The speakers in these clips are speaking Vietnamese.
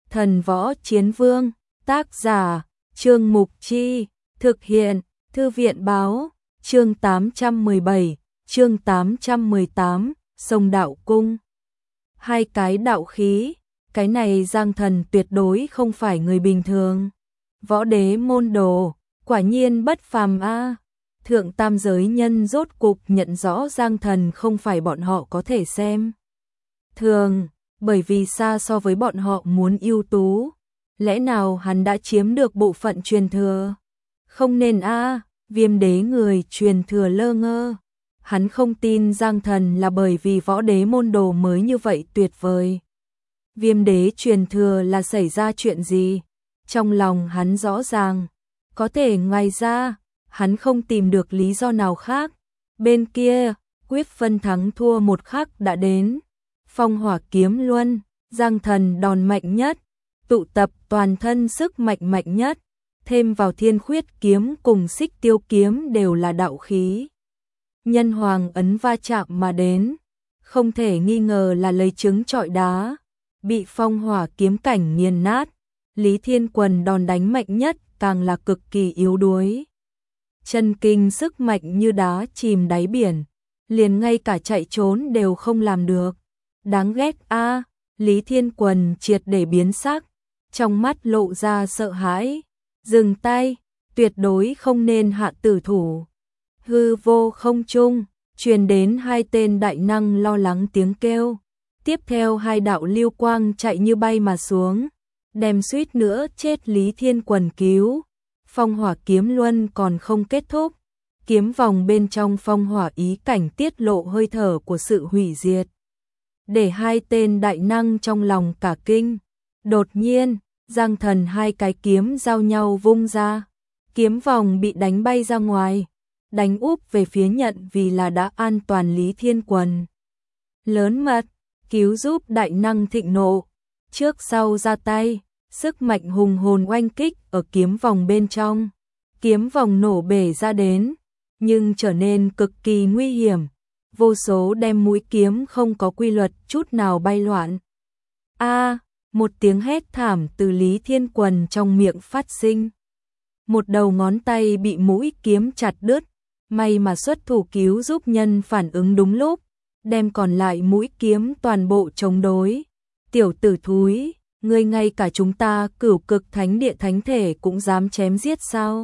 Thần Võ Chiến Vương, tác giả, Trương Mục Chi, thực hiện, Thư viện Báo, chương 817, chương 818, Sông Đạo Cung. Hai cái đạo khí, cái này Giang Thần tuyệt đối không phải người bình thường. Võ đế môn đồ, quả nhiên bất phàm a. Thượng tam giới nhân rốt cục nhận rõ Giang Thần không phải bọn họ có thể xem thường, bởi vì xa so với bọn họ muốn ưu tú. Lẽ nào hắn đã chiếm được bộ phận truyền thừa? Không nên a, Viêm đế người truyền thừa lơ ngơ. Hắn không tin Giang Thần là bởi vì võ đế môn đồ mới như vậy tuyệt vời. Viêm đế truyền thừa là xảy ra chuyện gì? Trong lòng hắn rõ ràng, có thể ngoài ra, hắn không tìm được lý do nào khác. Bên kia, quyết phân thắng thua một khắc đã đến. Phong hỏa kiếm luân, Giang Thần đòn mạnh nhất, tụ tập toàn thân sức mạnh mạnh nhất, thêm vào thiên khuyết kiếm cùng xích tiêu kiếm đều là đạo khí. Nhân hoàng ấn va chạm mà đến, không thể nghi ngờ là lấy trứng trọi đá, bị phong hỏa kiếm cảnh nghiền nát. Lý Thiên Quần đòn đánh mạnh nhất càng là cực kỳ yếu đuối. Chân kinh sức mạnh như đá chìm đáy biển, liền ngay cả chạy trốn đều không làm được. Đáng ghét a, Lý Thiên Quần triệt để biến sắc, trong mắt lộ ra sợ hãi. Dừng tay, tuyệt đối không nên hạ tử thủ. Hư vô không trung, truyền đến hai tên đại năng lo lắng tiếng kêu. Tiếp theo hai đạo lưu quang chạy như bay mà xuống, đem suýt nữa chết Lý Thiên Quần cứu. Phong hỏa kiếm luân còn không kết thúc, kiếm vòng bên trong phong hỏa ý cảnh tiết lộ hơi thở của sự hủy diệt, để hai tên đại năng trong lòng cả kinh. Đột nhiên, Giang Thần hai cái kiếm giao nhau vung ra, kiếm vòng bị đánh bay ra ngoài, đánh úp về phía nhận vì là đã an toàn Lý Thiên Quần. Lớn mật, cứu giúp đại năng thịnh nộ, trước sau ra tay, sức mạnh hùng hồn oanh kích ở kiếm vòng bên trong. Kiếm vòng nổ bể ra đến, nhưng trở nên cực kỳ nguy hiểm. Vô số đem mũi kiếm không có quy luật chút nào bay loạn. A, một tiếng hét thảm từ Lý Thiên Quần trong miệng phát sinh. Một đầu ngón tay bị mũi kiếm chặt đứt, may mà xuất thủ cứu giúp nhân phản ứng đúng lúc, đem còn lại mũi kiếm toàn bộ chống đối. Tiểu tử thúi, ngươi ngay cả chúng ta Cửu Cực Thánh Địa thánh thể cũng dám chém giết sao?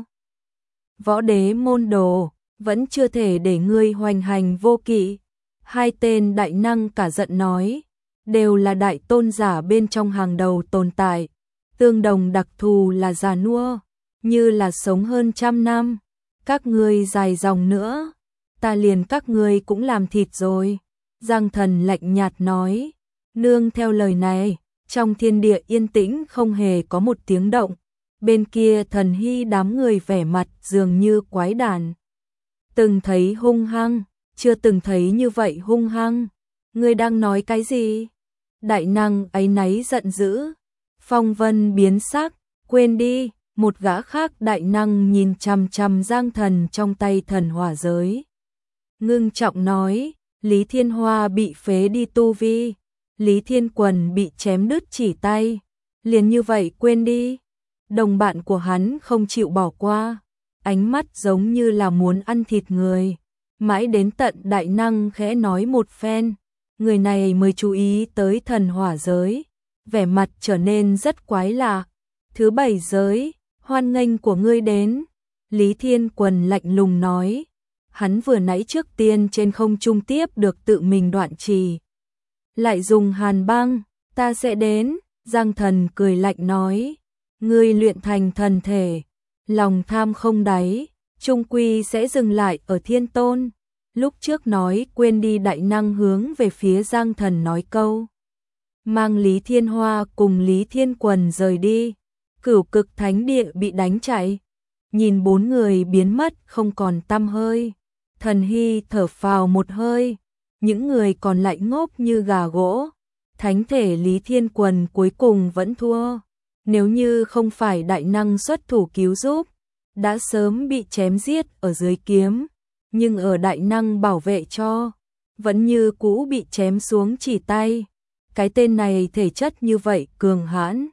Võ đế môn đồ, vẫn chưa thể để ngươi hoành hành vô kỵ. Hai tên đại năng cả giận nói, đều là đại tôn giả bên trong hàng đầu tồn tại, tương đồng đặc thù là già nua, như là sống hơn 100 năm. Các ngươi dài dòng nữa, ta liền các ngươi cũng làm thịt rồi. Giang Thần lạnh nhạt nói. Nương theo lời này, trong thiên địa yên tĩnh không hề có một tiếng động. Bên kia Thần Hy đám người vẻ mặt dường như quái đản. Từng thấy hung hăng, chưa từng thấy như vậy hung hăng. Ngươi đang nói cái gì? Đại năng áy náy giận dữ. Phong Vân biến sắc, quên đi. Một gã khác đại năng nhìn chằm chằm Giang Thần trong tay thần hỏa giới. Ngưng trọng nói, Lý Thiên Hoa bị phế đi tu vi, Lý Thiên Quần bị chém đứt chỉ tay, liền như vậy quên đi. Đồng bạn của hắn không chịu bỏ qua, ánh mắt giống như là muốn ăn thịt người. Mãi đến tận đại năng khẽ nói một phen, người này mới chú ý tới thần hỏa giới, vẻ mặt trở nên rất quái lạ. Thứ 7 giới, hoan nghênh của ngươi đến. Lý Thiên Quần lạnh lùng nói. Hắn vừa nãy trước tiên trên không trung tiếp được tự mình đoạn trì, lại dùng hàn băng, ta sẽ đến. Giang Thần cười lạnh nói, ngươi luyện thành thần thể, lòng tham không đáy, chung quy sẽ dừng lại ở thiên tôn. Lúc trước nói quên đi, đại năng hướng về phía Giang Thần nói câu, mang Lý Thiên Hoa cùng Lý Thiên Quần rời đi. Cửu Cực Thánh Địa bị đánh chạy, nhìn 4 người biến mất không còn tăm hơi. Thần Hy thở phào một hơi, những người còn lại ngốc như gà gỗ. Thánh thể Lý Thiên Quần cuối cùng vẫn thua, nếu như không phải đại năng xuất thủ cứu giúp, đã sớm bị chém giết ở dưới kiếm, nhưng ở đại năng bảo vệ cho, vẫn như cũ bị chém xuống chỉ tay. Cái tên này thể chất như vậy cường hãn,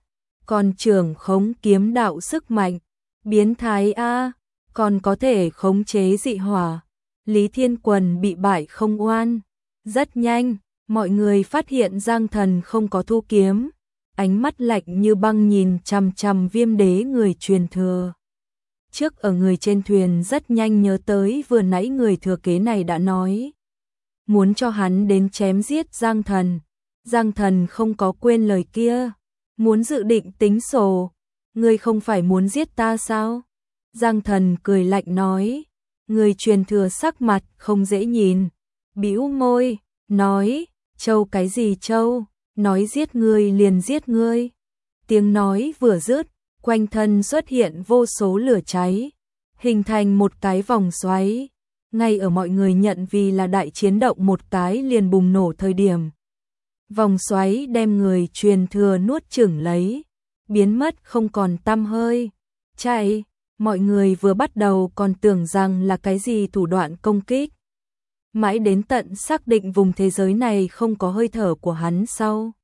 còn trưởng khống kiếm đạo sức mạnh, biến thái a, còn có thể khống chế dị hỏa. Lý Thiên Quần bị bại không oan. Rất nhanh, mọi người phát hiện Giang Thần không có thu kiếm, ánh mắt lạnh như băng nhìn chằm chằm Viêm Đế người truyền thừa. Trước ở người trên thuyền rất nhanh nhớ tới vừa nãy người thừa kế này đã nói, muốn cho hắn đến chém giết Giang Thần. Giang Thần không có quên lời kia, muốn dự định tính sổ, ngươi không phải muốn giết ta sao? Giang Thần cười lạnh nói, người truyền thừa sắc mặt không dễ nhìn, bĩu môi, nói, trâu cái gì trâu, nói giết ngươi liền giết ngươi. Tiếng nói vừa dứt, quanh thân xuất hiện vô số lửa cháy, hình thành một cái vòng xoáy. Ngay ở mọi người nhận vì là đại chiến động một cái liền bùng nổ thời điểm, vòng xoáy đem người truyền thừa nuốt chửng lấy, biến mất không còn tăm hơi. Chạy, mọi người vừa bắt đầu còn tưởng rằng là cái gì thủ đoạn công kích. Mãi đến tận xác định vùng thế giới này không có hơi thở của hắn sau,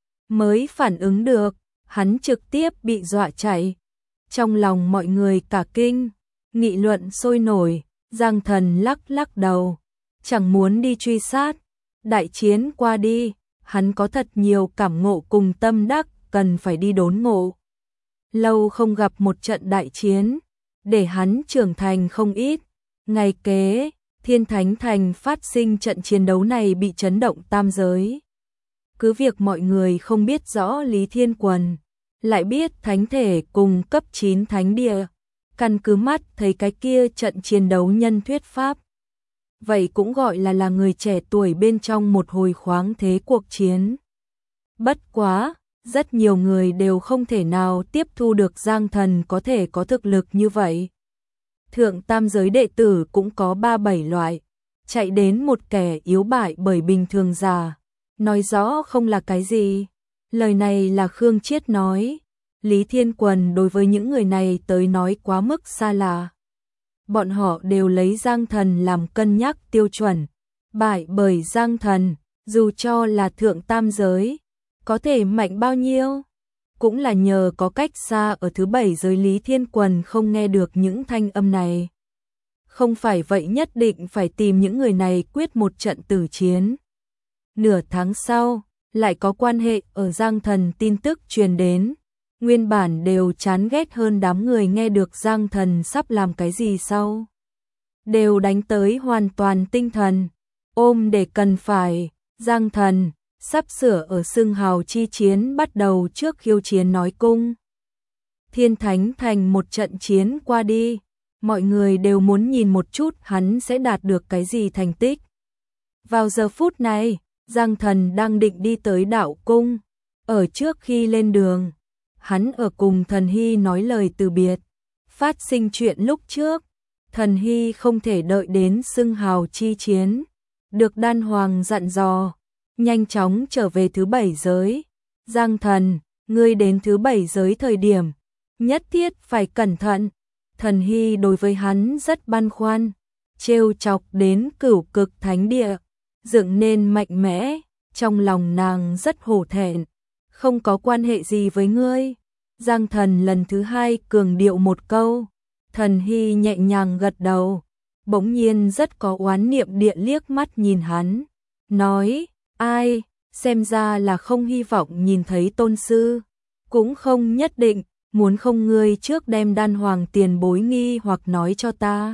mới phản ứng được, hắn trực tiếp bị dọa chạy. Trong lòng mọi người cả kinh, nghị luận sôi nổi. Giang Thần lắc lắc đầu, chẳng muốn đi truy sát. Đại chiến qua đi, hắn có thật nhiều cảm ngộ cùng tâm đắc cần phải đi đốn ngộ. Lâu không gặp một trận đại chiến, để hắn trưởng thành không ít. Ngày kế, Thiên Thánh Thành phát sinh trận chiến đấu này bị chấn động tam giới. Cứ việc mọi người không biết rõ Lý Thiên Quần, lại biết thánh thể cùng cấp 9 thánh địa, căn cứ mắt thấy cái kia trận chiến đấu nhân thuyết pháp. Vậy cũng gọi là người trẻ tuổi bên trong một hồi khoáng thế cuộc chiến. Bất quá, rất nhiều người đều không thể nào tiếp thu được Giang Thần có thể có thực lực như vậy. Thượng tam giới đệ tử cũng có 3-7 loại, chạy đến một kẻ yếu bại bởi bình thường già, nói rõ không là cái gì. Lời này là Khương Chiết nói. Lý Thiên Quần đối với những người này tới nói quá mức xa lạ. Bọn họ đều lấy Giang Thần làm cân nhắc tiêu chuẩn. Bại bởi Giang Thần, dù cho là thượng tam giới, có thể mạnh bao nhiêu, cũng là nhờ có cách xa ở thứ 7 giới. Lý Thiên Quần không nghe được những thanh âm này. Không phải vậy nhất định phải tìm những người này quyết một trận tử chiến. Nửa tháng sau, lại có quan hệ ở Giang Thần tin tức truyền đến. Nguyên bản đều chán ghét hơn đám người nghe được Giang Thần sắp làm cái gì sau, đều đánh tới hoàn toàn tinh thần, ôm để cần phải. Giang Thần sắp sửa ở xưng hào chi chiến bắt đầu trước khiêu chiến nói cung. Thiên Thánh Thành một trận chiến qua đi, mọi người đều muốn nhìn một chút hắn sẽ đạt được cái gì thành tích. Vào giờ phút này, Giang Thần đang định đi tới đạo cung. Ở trước khi lên đường, hắn ở cùng Thần Hy nói lời từ biệt. Phát sinh chuyện lúc trước, Thần Hy không thể đợi đến xưng hào chi chiến, được Đan Hoàng dặn dò, nhanh chóng trở về thứ 7 giới. Giang Thần, ngươi đến thứ 7 giới thời điểm, nhất thiết phải cẩn thận. Thần Hy đối với hắn rất băn khoăn, trêu chọc đến cửu cực thánh địa, dựng nên mạnh mẽ, trong lòng nàng rất hổ thẹn. Không có quan hệ gì với ngươi. Giang Thần lần thứ 2 cường điệu một câu. Thần Hy nhẹ nhàng gật đầu, bỗng nhiên rất có oán niệm địa liếc mắt nhìn hắn, nói, ai, xem ra là không hy vọng nhìn thấy tôn sư, cũng không nhất định, muốn không ngươi trước đem Đan Hoàng tiền bối nghi hoặc nói cho ta.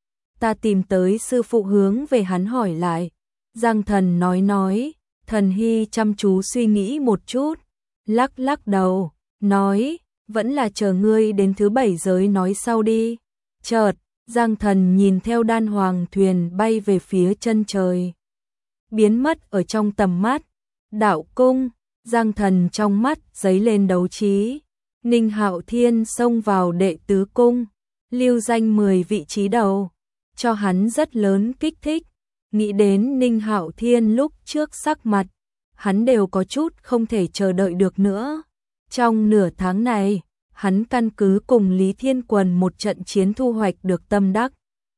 Ta tìm tới sư phụ hướng về hắn hỏi lại. Giang Thần nói, Thần Hy chăm chú suy nghĩ một chút, lắc lắc đầu, nói, vẫn là chờ ngươi đến thứ 7 giới nói sau đi. Chợt, Giang Thần nhìn theo Đan Hoàng thuyền bay về phía chân trời, biến mất ở trong tầm mắt. Đạo cung, Giang Thần trong mắt giấy lên đấu trí. Ninh Hạo Thiên xông vào đệ tứ cung, lưu danh 10 vị trí đầu, cho hắn rất lớn kích thích. Nghĩ đến Ninh Hạo Thiên lúc trước sắc mặt, hắn đều có chút không thể chờ đợi được nữa. Trong nửa tháng này, hắn căn cứ cùng Lý Thiên Quần một trận chiến thu hoạch được tâm đắc.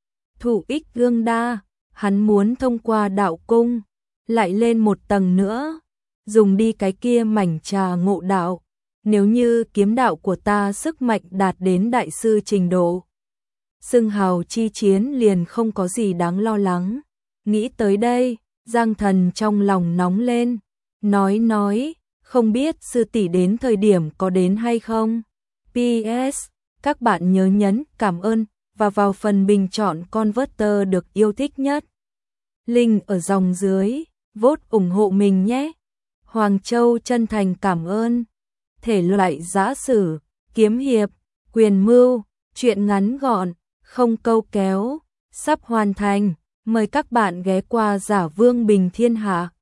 Thủ ích gương đa, hắn muốn thông qua đạo cung, lại lên một tầng nữa, dùng đi cái kia mảnh trà ngộ đạo, Nếu như kiếm đạo của ta sức mạnh đạt đến đại sư trình độ, xưng hào chi chiến liền không có gì đáng lo lắng. Nghĩ tới đây, Giang Thần trong lòng nóng lên, nói, không biết sư tỷ đến thời điểm có đến hay không. PS, các bạn nhớ nhấn cảm ơn và vào phần bình chọn converter được yêu thích nhất. Link ở dòng dưới, vote ủng hộ mình nhé. Hoàng Châu chân thành cảm ơn. Thể loại giã sử, kiếm hiệp, quyền mưu, truyện ngắn gọn, không câu kéo, sắp hoàn thành. Mời các bạn ghé qua Giả Vương Bình Thiên Hạ.